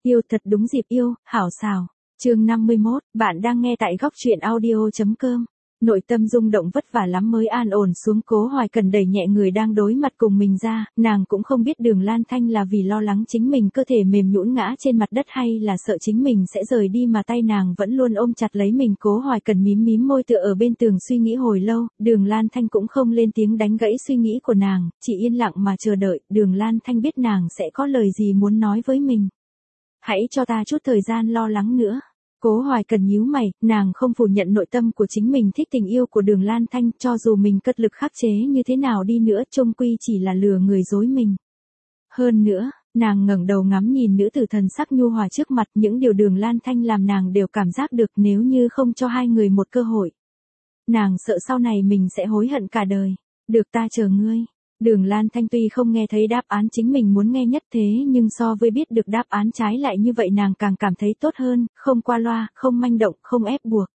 Yêu thật đúng dịp yêu, hảo xào. Chương 51, bạn đang nghe tại góc truyện audio.com. Nội tâm rung động vất vả lắm mới an ổn xuống, Cố Hoài Cần đẩy nhẹ người đang đối mặt cùng mình ra, nàng cũng không biết Đường Lan Thanh là vì lo lắng chính mình cơ thể mềm nhũn ngã trên mặt đất hay là sợ chính mình sẽ rời đi mà tay nàng vẫn luôn ôm chặt lấy mình. Cố Hoài Cần mím mím môi tựa ở bên tường suy nghĩ hồi lâu, Đường Lan Thanh cũng không lên tiếng đánh gãy suy nghĩ của nàng, chỉ yên lặng mà chờ đợi. Đường Lan Thanh biết nàng sẽ có lời gì muốn nói với mình. Hãy cho ta chút thời gian lo lắng nữa. Cố Hoài Cần nhíu mày, nàng không phủ nhận nội tâm của chính mình thích tình yêu của Đường Lan Thanh, cho dù mình cật lực khắc chế như thế nào đi nữa, chung quy chỉ là lừa người dối mình. Hơn nữa, nàng ngẩng đầu ngắm nhìn nữ tử thần sắc nhu hòa trước mặt, những điều Đường Lan Thanh làm nàng đều cảm giác được, nếu như không cho hai người một cơ hội. Nàng sợ sau này mình sẽ hối hận cả đời. Được, ta chờ ngươi. Đường Lan Thanh tuy không nghe thấy đáp án chính mình muốn nghe nhất, thế nhưng so với biết được đáp án trái lại như vậy nàng càng cảm thấy tốt hơn, không qua loa, không manh động, không ép buộc.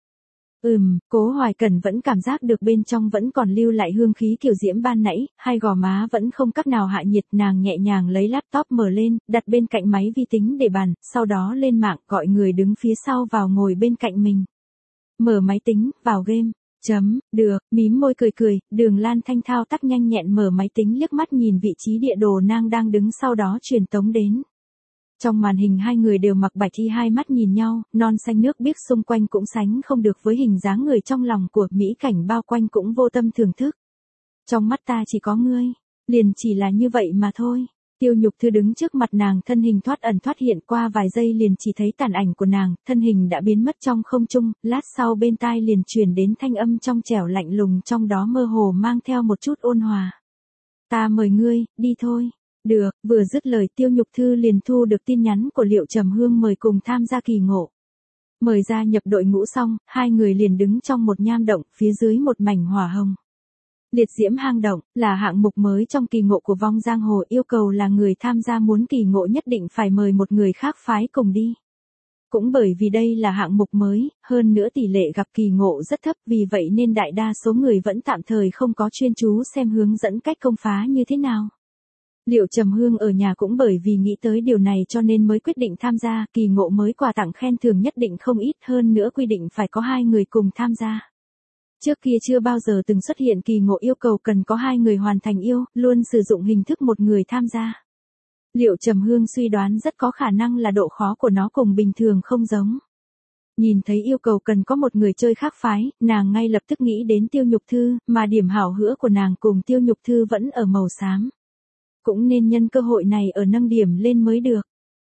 Cố Hoài Cần vẫn cảm giác được bên trong vẫn còn lưu lại hương khí kiều diễm ban nãy, hai gò má vẫn không cách nào hạ nhiệt. Nàng nhẹ nhàng lấy laptop mở lên, đặt bên cạnh máy vi tính để bàn, sau đó lên mạng gọi người đứng phía sau vào ngồi bên cạnh mình. Mở máy tính, vào game. Được, mím môi cười, Đường Lan Thanh thao tác nhanh nhẹn mở máy tính, liếc mắt nhìn vị trí địa đồ nàng đang đứng, sau đó truyền tống đến. Trong màn hình hai người đều mặc bạch y, hai mắt nhìn nhau, non xanh nước biếc xung quanh cũng sánh không được với hình dáng người trong lòng của, mỹ cảnh bao quanh cũng vô tâm thưởng thức. Trong mắt ta chỉ có ngươi, liền chỉ là như vậy mà thôi. Tiêu Nhục Thư đứng trước mặt nàng, thân hình thoát ẩn thoát hiện, qua vài giây liền chỉ thấy tàn ảnh của nàng, thân hình đã biến mất trong không trung, lát sau bên tai liền truyền đến thanh âm trong trẻo lạnh lùng, trong đó mơ hồ mang theo một chút ôn hòa. Ta mời ngươi, đi thôi. Được, vừa dứt lời Tiêu Nhục Thư liền thu được tin nhắn của Liệu Trầm Hương mời cùng tham gia kỳ ngộ. Mời gia nhập đội ngũ xong, hai người liền đứng trong một nham động, phía dưới một mảnh hỏa hồng. Liệt diễm hang động là hạng mục mới trong kỳ ngộ của Vong Giang Hồ, yêu cầu là người tham gia muốn kỳ ngộ nhất định phải mời một người khác phái cùng đi. Cũng bởi vì đây là hạng mục mới, hơn nữa tỷ lệ gặp kỳ ngộ rất thấp, vì vậy nên đại đa số người vẫn tạm thời không có chuyên chú xem hướng dẫn cách công phá như thế nào. Liệu Trầm Hương ở nhà cũng bởi vì nghĩ tới điều này cho nên mới quyết định tham gia. Kỳ ngộ mới quà tặng khen thưởng nhất định không ít, hơn nữa quy định phải có hai người cùng tham gia. Trước kia chưa bao giờ từng xuất hiện kỳ ngộ yêu cầu cần có hai người hoàn thành yêu, luôn sử dụng hình thức một người tham gia. Liệu Trầm Hương suy đoán rất có khả năng là độ khó của nó cùng bình thường không giống. Nhìn thấy yêu cầu cần có một người chơi khác phái, nàng ngay lập tức nghĩ đến Tiêu Nhục Thư, mà điểm hảo hữu của nàng cùng Tiêu Nhục Thư vẫn ở màu xám. Cũng nên nhân cơ hội này ở nâng điểm lên mới được.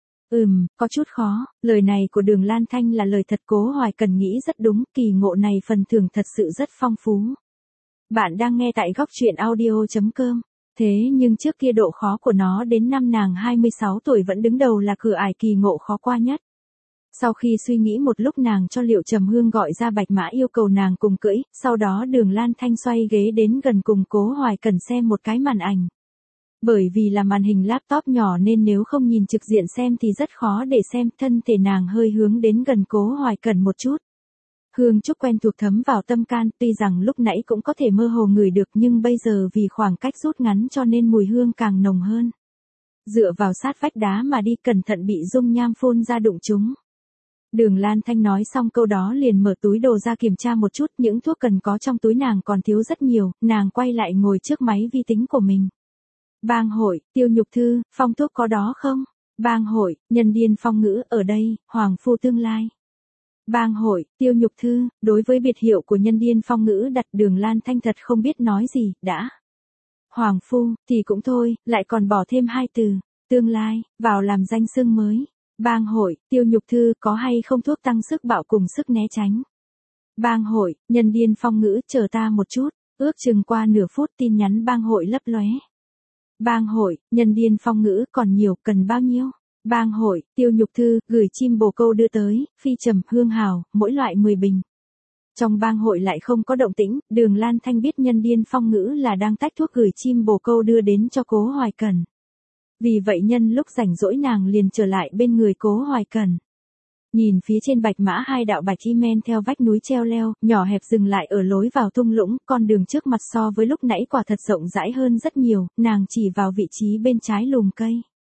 Có chút khó, lời này của Đường Lan Thanh là lời thật. Cố Hoài Cần nghĩ rất đúng, kỳ ngộ này phần thưởng thật sự rất phong phú. Bạn đang nghe tại góc truyện audio.com. Thế nhưng trước kia độ khó của nó đến năm nàng 26 tuổi vẫn đứng đầu là cửa ải kỳ ngộ khó qua nhất. Sau khi suy nghĩ một lúc nàng cho Liệu Trầm Hương gọi ra bạch mã yêu cầu nàng cùng cưỡi, sau đó Đường Lan Thanh xoay ghế đến gần cùng Cố Hoài Cần xem một cái màn ảnh. Bởi vì là màn hình laptop nhỏ nên nếu không nhìn trực diện xem thì rất khó để xem, thân thể nàng hơi hướng đến gần Cố Hoài Cần một chút. Hương trúc quen thuộc thấm vào tâm can, tuy rằng lúc nãy cũng có thể mơ hồ ngửi được nhưng bây giờ vì khoảng cách rút ngắn cho nên mùi hương càng nồng hơn. Dựa vào sát vách đá mà đi, cẩn thận bị dung nham phun ra đụng chúng. Đường Lan Thanh nói xong câu đó liền mở túi đồ ra kiểm tra một chút, những thuốc cần có trong túi nàng còn thiếu rất nhiều, nàng quay lại ngồi trước máy vi tính của mình. Bang hội, Tiêu Nhục Thư, phong thuốc có đó không? Bang hội, nhân điên phong ngữ, ở đây, hoàng phu tương lai. Bang hội, Tiêu Nhục Thư, đối với biệt hiệu của nhân điên phong ngữ đặt Đường Lan Thanh thật không biết nói gì, đã. Hoàng phu, thì cũng thôi, lại còn bỏ thêm hai từ, tương lai, vào làm danh xưng mới. Bang hội, Tiêu Nhục Thư, có hay không thuốc tăng sức bạo cùng sức né tránh? Bang hội, nhân điên phong ngữ, chờ ta một chút, ước chừng qua nửa phút tin nhắn bang hội lấp lóe. Bang hội, nhân điên phong ngữ, còn nhiều, cần bao nhiêu? Bang hội, Tiêu Nhục Thư, gửi chim bồ câu đưa tới, phi trầm, hương hào, mỗi loại 10 bình. Trong bang hội lại không có động tĩnh, Đường Lan Thanh biết nhân điên phong ngữ là đang tách thuốc gửi chim bồ câu đưa đến cho Cố Hoài Cần. Vì vậy nhân lúc rảnh rỗi nàng liền trở lại bên người Cố Hoài Cần. Nhìn phía trên bạch mã hai đạo bạch y men theo vách núi treo leo, nhỏ hẹp dừng lại ở lối vào thung lũng, con đường trước mặt so với lúc nãy quả thật rộng rãi hơn rất nhiều, nàng chỉ vào vị trí bên trái lùm cây.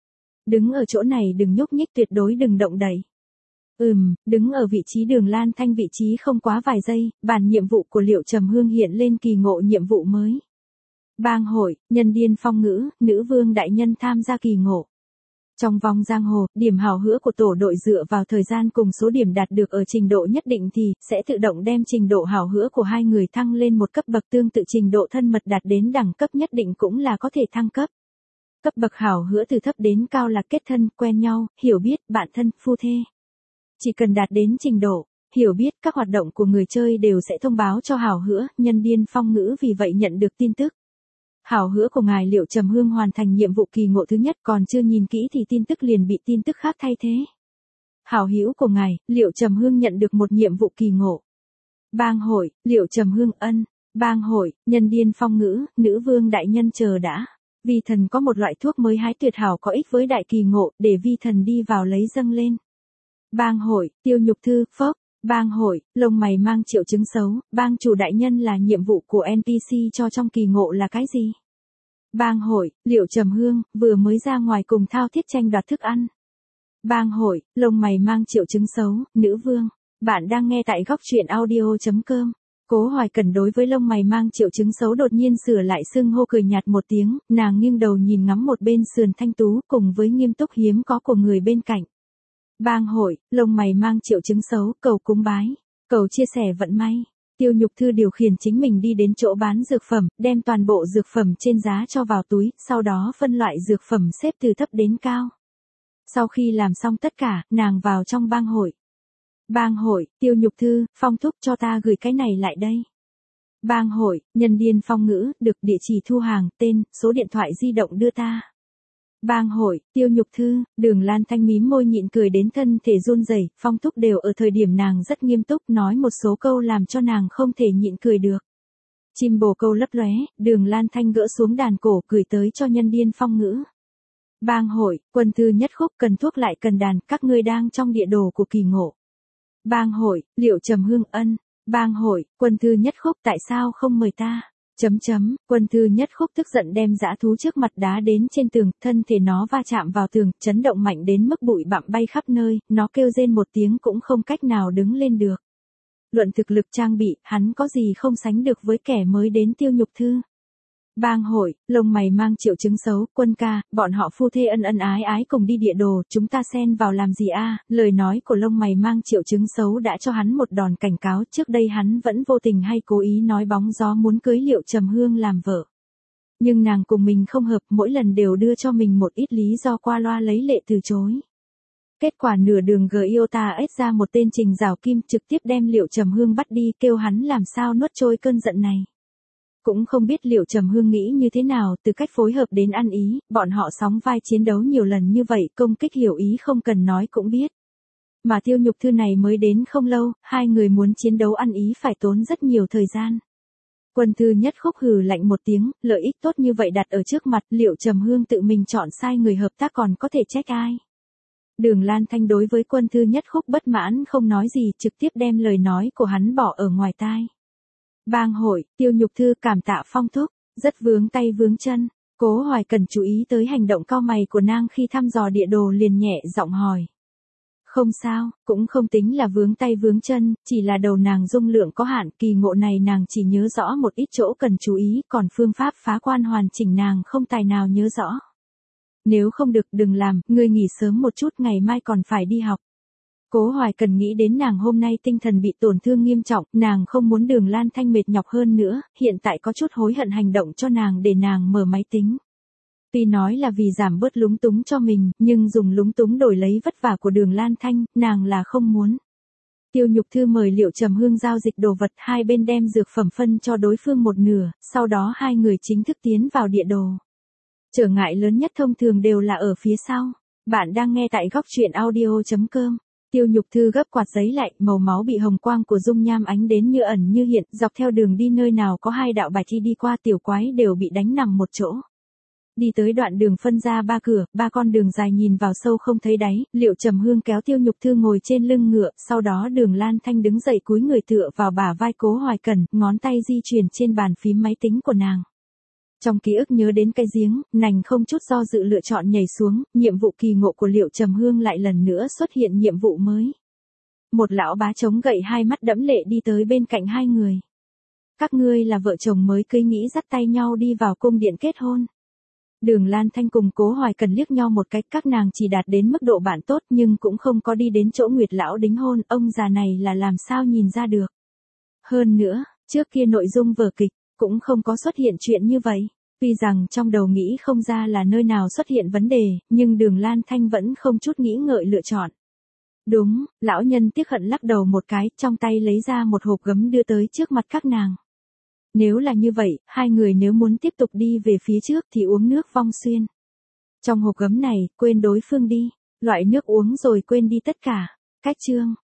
đứng ở chỗ này đừng nhúc nhích, tuyệt đối đừng động đậy. Đứng ở vị trí Đường Lan Thanh vị trí không quá vài giây, bàn nhiệm vụ của Liệu Trầm Hương hiện lên kỳ ngộ nhiệm vụ mới. Bang hội, nhân điên phong ngữ, nữ vương đại nhân tham gia kỳ ngộ. Trong vòng giang hồ, điểm hào hữu của tổ đội dựa vào thời gian cùng số điểm đạt được ở trình độ nhất định thì sẽ tự động đem trình độ hào hữu của hai người thăng lên một cấp bậc, tương tự trình độ thân mật đạt đến đẳng cấp nhất định cũng là có thể thăng cấp. Cấp bậc hào hữu từ thấp đến cao là kết thân, quen nhau, hiểu biết, bạn thân, phu thê. Chỉ cần đạt đến trình độ hiểu biết, các hoạt động của người chơi đều sẽ thông báo cho hào hữu. Nhân điên phong ngữ vì vậy nhận được tin tức. Hào hữu của ngài Liệu Trầm Hương hoàn thành nhiệm vụ kỳ ngộ thứ nhất, còn chưa nhìn kỹ thì tin tức liền bị tin tức khác thay thế. Hào hữu của ngài Liệu Trầm Hương nhận được một nhiệm vụ kỳ ngộ. Bang hội, Liệu Trầm Hương ân. Bang hội, nhân điên phong ngữ, nữ vương đại nhân chờ đã. Vi thần có một loại thuốc mới hái tuyệt hảo có ích với đại kỳ ngộ, để vi thần đi vào lấy dâng lên. Bang hội, Tiêu Nhục Thư, phốc. Bang hội, lông mày mang triệu chứng xấu, bang chủ đại nhân là nhiệm vụ của NPC cho trong kỳ ngộ là cái gì? Bang hội, Liệu Trầm Hương, vừa mới ra ngoài cùng thao thiết tranh đoạt thức ăn. Bang hội, lông mày mang triệu chứng xấu, nữ vương. Bạn đang nghe tại góc truyện audio.com. Cố Hoài Cẩn đối với lông mày mang triệu chứng xấu đột nhiên sửa lại xưng hô, cười nhạt một tiếng, nàng nghiêng đầu nhìn ngắm một bên sườn thanh tú cùng với nghiêm túc hiếm có của người bên cạnh. Bang hội, lông mày mang triệu chứng xấu, cầu cúng bái, cầu chia sẻ vận may. Tiêu Nhục Thư điều khiển chính mình đi đến chỗ bán dược phẩm, đem toàn bộ dược phẩm trên giá cho vào túi, sau đó phân loại dược phẩm xếp từ thấp đến cao. Sau khi làm xong tất cả, nàng vào trong bang hội. Bang hội, Tiêu Nhục Thư, Phong thúc cho ta gửi cái này lại đây. Bang hội, nhân điên phong ngữ, được địa chỉ thu hàng, tên, số điện thoại di động đưa ta. Bang hội, Tiêu Nhục Thư, Đường Lan Thanh mím môi nhịn cười đến thân thể run rẩy. Phong thúc đều ở thời điểm nàng rất nghiêm túc nói một số câu làm cho nàng không thể nhịn cười được. Chim bồ câu lấp lóe, Đường Lan Thanh gỡ xuống đàn cổ gửi tới cho nhân điên phong ngữ. Bang hội, quân thư nhất khúc, cần thuốc lại cần đàn, các ngươi đang trong địa đồ của kỳ ngộ. Bang hội, Liệu Trầm Hương ân. Bang hội, quân thư nhất khúc, tại sao không mời ta? Quân thư nhất khúc tức giận đem dã thú trước mặt đá đến trên tường, thân thể nó va chạm vào tường, chấn động mạnh đến mức bụi bặm bay khắp nơi, nó kêu rên một tiếng cũng không cách nào đứng lên được. Luận thực lực trang bị, hắn có gì không sánh được với kẻ mới đến Tiêu Nhục Thư. Bang hội, lông mày mang triệu chứng xấu, quân ca, bọn họ phu thê ân ân ái ái cùng đi địa đồ, chúng ta xen vào làm gì a? Lời nói của lông mày mang triệu chứng xấu đã cho hắn một đòn cảnh cáo, trước đây hắn vẫn vô tình hay cố ý nói bóng gió muốn cưới Liệu Trầm Hương làm vợ. Nhưng nàng cùng mình không hợp, mỗi lần đều đưa cho mình một ít lý do qua loa lấy lệ từ chối. Kết quả nửa đường Giota ếch ra một tên Trình Giảo Kim trực tiếp đem Liệu Trầm Hương bắt đi, kêu hắn làm sao nuốt trôi cơn giận này. Cũng không biết Liệu Trầm Hương nghĩ như thế nào, từ cách phối hợp đến ăn ý, bọn họ sóng vai chiến đấu nhiều lần như vậy, công kích hiểu ý không cần nói cũng biết. Mà Tiêu Nhục Thư này mới đến không lâu, hai người muốn chiến đấu ăn ý phải tốn rất nhiều thời gian. Quân thư nhất khúc hừ lạnh một tiếng, lợi ích tốt như vậy đặt ở trước mặt, Liệu Trầm Hương tự mình chọn sai người hợp tác còn có thể trách ai. Đường Lan Thanh đối với quân thư nhất khúc bất mãn không nói gì, trực tiếp đem lời nói của hắn bỏ ở ngoài tai. Bang hội, Tiêu Nhục Thư cảm tạ Phong thúc, rất vướng tay vướng chân. Cố Hoài cần chú ý tới hành động cau mày của nàng khi thăm dò địa đồ liền nhẹ giọng hỏi. Không sao, cũng không tính là vướng tay vướng chân, chỉ là đầu nàng dung lượng có hạn, kỳ ngộ này nàng chỉ nhớ rõ một ít chỗ cần chú ý, còn phương pháp phá quan hoàn chỉnh nàng không tài nào nhớ rõ. Nếu không được đừng làm, ngươi nghỉ sớm một chút, ngày mai còn phải đi học. Cố Hoài cần nghĩ đến nàng hôm nay tinh thần bị tổn thương nghiêm trọng, nàng không muốn Đường Lan Thanh mệt nhọc hơn nữa, hiện tại có chút hối hận hành động cho nàng để nàng mở máy tính. Tuy nói là vì giảm bớt lúng túng cho mình, nhưng dùng lúng túng đổi lấy vất vả của Đường Lan Thanh, nàng là không muốn. Tiêu Nhục Thư mời Liệu Trầm Hương giao dịch đồ vật, hai bên đem dược phẩm phân cho đối phương một nửa, sau đó hai người chính thức tiến vào địa đồ. Trở ngại lớn nhất thông thường đều là ở phía sau. Bạn đang nghe tại góc truyện audio.com. Tiêu Nhục Thư gấp quạt giấy lại, màu máu bị hồng quang của dung nham ánh đến như ẩn như hiện, dọc theo đường đi nơi nào có hai đạo bạch y đi qua tiểu quái đều bị đánh nằm một chỗ. Đi tới đoạn đường phân ra ba cửa, ba con đường dài nhìn vào sâu không thấy đáy, Liệu Trầm Hương kéo Tiêu Nhục Thư ngồi trên lưng ngựa, sau đó Đường Lan Thanh đứng dậy cúi người tựa vào bả vai Cố Hoài Cẩn, ngón tay di chuyển trên bàn phím máy tính của nàng. Trong ký ức nhớ đến cái giếng, Nành không chút do dự lựa chọn nhảy xuống, nhiệm vụ kỳ ngộ của Liệu Trầm Hương lại lần nữa xuất hiện nhiệm vụ mới. Một lão bá chống gậy hai mắt đẫm lệ đi tới bên cạnh hai người. Các ngươi là vợ chồng mới cưới nghĩ dắt tay nhau đi vào cung điện kết hôn. Đường Lan Thanh cùng Cố Hoài Cần liếc nhau một cách, các nàng chỉ đạt đến mức độ bạn tốt nhưng cũng không có đi đến chỗ Nguyệt lão đính hôn, ông già này là làm sao nhìn ra được. Hơn nữa, trước kia nội dung vở kịch cũng không có xuất hiện chuyện như vậy. Tuy rằng trong đầu nghĩ không ra là nơi nào xuất hiện vấn đề, nhưng Đường Lan Thanh vẫn không chút nghĩ ngợi lựa chọn. Đúng, lão nhân tiếc hận lắc đầu một cái, trong tay lấy ra một hộp gấm đưa tới trước mặt các nàng. Nếu là như vậy, hai người nếu muốn tiếp tục đi về phía trước thì uống nước Vong Xuyên. Trong hộp gấm này, quên đối phương đi, loại nước uống rồi quên đi tất cả. Cách chương